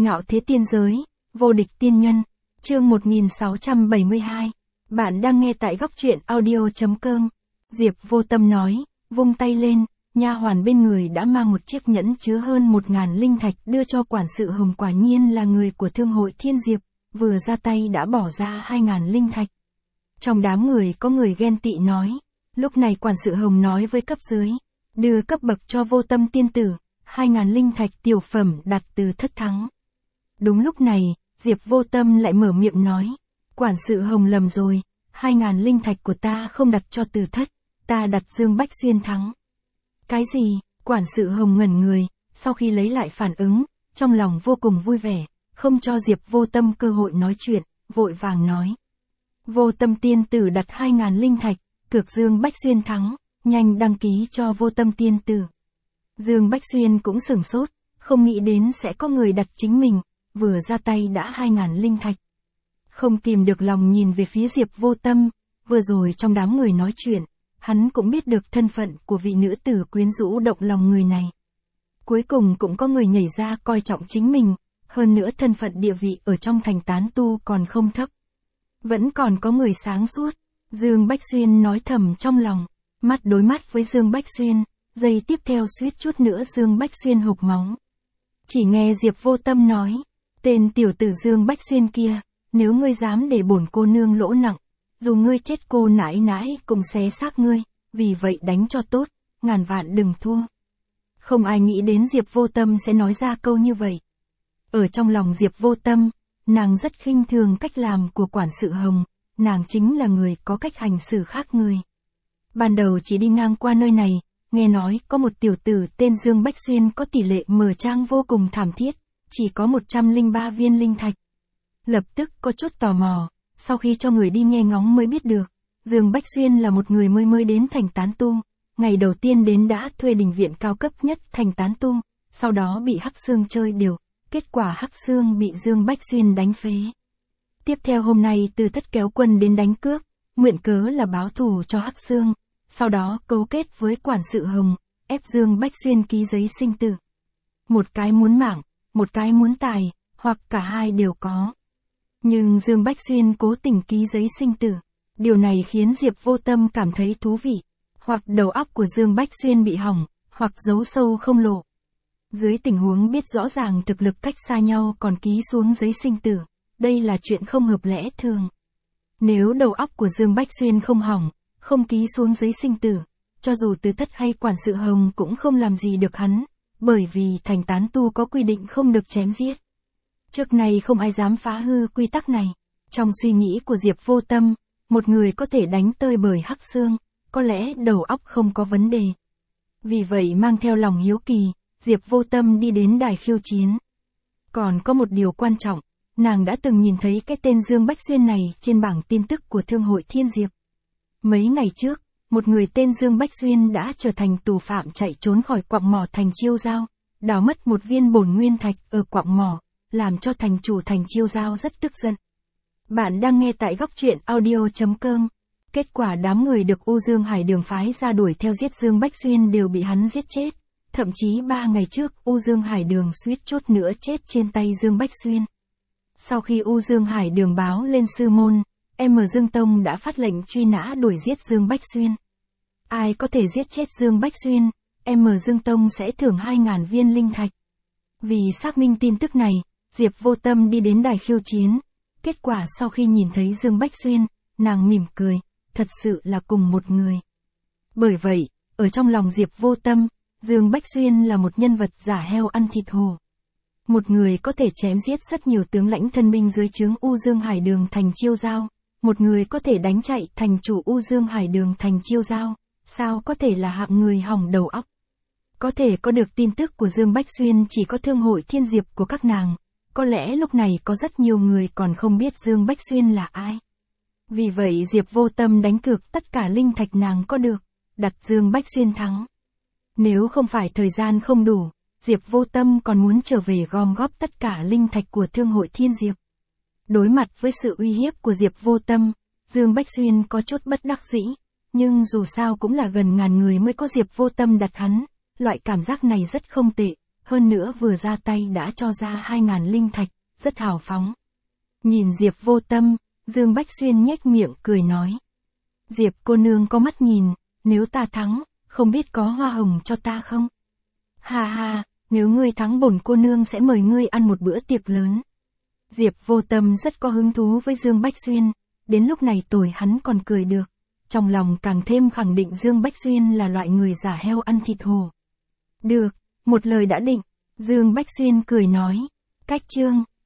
Ngạo thế tiên giới, vô địch tiên nhân, chương 1672. Bạn đang nghe tại góc truyện audio.com. Diệp Vô Tâm nói, vung tay lên, nha hoàn bên người đã mang một chiếc nhẫn chứa hơn 1000 linh thạch đưa cho quản sự Hồng, quả nhiên là người của thương hội Thiên Diệp, vừa ra tay đã bỏ ra 2000 linh thạch. Trong đám người có người ghen tị nói, lúc này quản sự Hồng nói với cấp dưới, đưa cấp bậc cho Vô Tâm tiên tử, 2000 linh thạch tiểu phẩm đặt từ thất thắng. Đúng lúc này, Diệp Vô Tâm lại mở miệng nói, quản sự Hồng lầm rồi, 2000 linh thạch của ta không đặt cho từ thất, ta đặt Dương Bách Xuyên thắng. Cái gì? Quản sự Hồng ngẩn người, sau khi lấy lại phản ứng, trong lòng vô cùng vui vẻ, không cho Diệp Vô Tâm cơ hội nói chuyện, vội vàng nói. Vô Tâm tiên tử đặt 2000 linh thạch, cược Dương Bách Xuyên thắng, nhanh đăng ký cho Vô Tâm tiên tử. Dương Bách Xuyên cũng sửng sốt, không nghĩ đến sẽ có người đặt chính mình, vừa ra tay đã 2000 linh thạch. Không kìm được lòng nhìn về phía Diệp Vô Tâm, vừa rồi trong đám người nói chuyện, hắn cũng biết được thân phận của vị nữ tử quyến rũ động lòng người này. Cuối cùng cũng có người nhảy ra coi trọng chính mình, hơn nữa thân phận địa vị ở trong thành tán tu còn không thấp. Vẫn còn có người sáng suốt, Dương Bách Xuyên nói thầm trong lòng, mắt đối mắt với Dương Bách Xuyên, giây tiếp theo suýt chút nữa Dương Bách Xuyên hộc máu. Chỉ nghe Diệp Vô Tâm nói, tên tiểu tử Dương Bách Xuyên kia, nếu ngươi dám để bổn cô nương lỗ nặng, dù ngươi chết cô nãi nãi cũng xé xác ngươi, vì vậy đánh cho tốt, ngàn vạn đừng thua. Không ai nghĩ đến Diệp Vô Tâm sẽ nói ra câu như vậy. Ở trong lòng Diệp Vô Tâm, nàng rất khinh thường cách làm của quản sự Hồng, nàng chính là người có cách hành xử khác người. Ban đầu chỉ đi ngang qua nơi này, nghe nói có một tiểu tử tên Dương Bách Xuyên có tỷ lệ mở trang vô cùng thảm thiết, chỉ có 103 viên linh thạch. Lập tức có chút tò mò, sau khi cho người đi nghe ngóng mới biết được, Dương Bách Xuyên là một người mới đến thành tán tu, ngày đầu tiên đến đã thuê đình viện cao cấp nhất thành tán tu, sau đó bị Hắc Xương chơi đều, kết quả Hắc Xương bị Dương Bách Xuyên đánh phế. Tiếp theo hôm nay Từ Thất kéo quân đến đánh cướp, mượn cớ là báo thù cho Hắc Xương, sau đó cấu kết với quản sự Hồng, ép Dương Bách Xuyên ký giấy sinh tử. Một cái muốn mạng, một cái muốn tài, hoặc cả hai đều có. Nhưng Dương Bách Xuyên cố tình ký giấy sinh tử. Điều này khiến Diệp Vô Tâm cảm thấy thú vị. Hoặc đầu óc của Dương Bách Xuyên bị hỏng, hoặc giấu sâu không lộ. Dưới tình huống biết rõ ràng thực lực cách xa nhau còn ký xuống giấy sinh tử, đây là chuyện không hợp lẽ thường. Nếu đầu óc của Dương Bách Xuyên không hỏng, không ký xuống giấy sinh tử, cho dù Từ Thất hay quản sự Hồng cũng không làm gì được hắn, bởi vì thành tán tu có quy định không được chém giết. Trước này không ai dám phá hư quy tắc này. Trong suy nghĩ của Diệp Vô Tâm, một người có thể đánh tơi bời Hắc Xương, có lẽ đầu óc không có vấn đề. Vì vậy mang theo lòng hiếu kỳ, Diệp Vô Tâm đi đến đài khiêu chiến. Còn có một điều quan trọng, nàng đã từng nhìn thấy cái tên Dương Bách Xuyên này trên bảng tin tức của Thương hội Thiên Diệp. Mấy ngày trước, một người tên Dương Bách Xuyên đã trở thành tù phạm chạy trốn khỏi quặng mỏ thành Chiêu Giao, đào mất một viên bổn nguyên thạch ở quặng mỏ, làm cho thành chủ thành Chiêu Giao rất tức giận. Bạn đang nghe tại góc truyện audio.com. Kết quả đám người được U Dương Hải Đường phái ra đuổi theo giết Dương Bách Xuyên đều bị hắn giết chết. Thậm chí 3 ngày trước U Dương Hải Đường suýt chút nữa chết trên tay Dương Bách Xuyên. Sau khi U Dương Hải Đường báo lên sư môn, Dương Tông đã phát lệnh truy nã đuổi giết Dương Bách Xuyên. Ai có thể giết chết Dương Bách Xuyên, Dương Tông sẽ thưởng 2000 viên linh thạch. Vì xác minh tin tức này, Diệp Vô Tâm đi đến đài khiêu chiến. Kết quả sau khi nhìn thấy Dương Bách Xuyên, nàng mỉm cười, thật sự là cùng một người. Bởi vậy, ở trong lòng Diệp Vô Tâm, Dương Bách Xuyên là một nhân vật giả heo ăn thịt hổ. Một người có thể chém giết rất nhiều tướng lãnh thân binh dưới trướng U Dương Hải Đường thành Chiêu Giao, một người có thể đánh chạy thành chủ U Dương Hải Đường thành Chiêu Giao, sao có thể là hạng người hỏng đầu óc. Có thể có được tin tức của Dương Bách Xuyên chỉ có Thương hội Thiên Diệp của các nàng. Có lẽ lúc này có rất nhiều người còn không biết Dương Bách Xuyên là ai. Vì vậy Diệp Vô Tâm đánh cược tất cả linh thạch nàng có được, đặt Dương Bách Xuyên thắng. Nếu không phải thời gian không đủ, Diệp Vô Tâm còn muốn trở về gom góp tất cả linh thạch của Thương hội Thiên Diệp. Đối mặt với sự uy hiếp của Diệp Vô Tâm, Dương Bách Xuyên có chút bất đắc dĩ, nhưng dù sao cũng là gần ngàn người mới có Diệp Vô Tâm đặt hắn, loại cảm giác này rất không tệ, hơn nữa vừa ra tay đã cho ra 2.000 linh thạch, rất hào phóng. Nhìn Diệp Vô Tâm, Dương Bách Xuyên nhếch miệng cười nói. Diệp cô nương có mắt nhìn, nếu ta thắng, không biết có hoa hồng cho ta không? Ha ha, nếu ngươi thắng bổn cô nương sẽ mời ngươi ăn một bữa tiệc lớn. Diệp Vô Tâm rất có hứng thú với Dương Bách Xuyên, đến lúc này tuổi hắn còn cười được. Trong lòng càng thêm khẳng định Dương Bách Xuyên là loại người giả heo ăn thịt hổ. Được, một lời đã định, Dương Bách Xuyên cười nói. Cách chương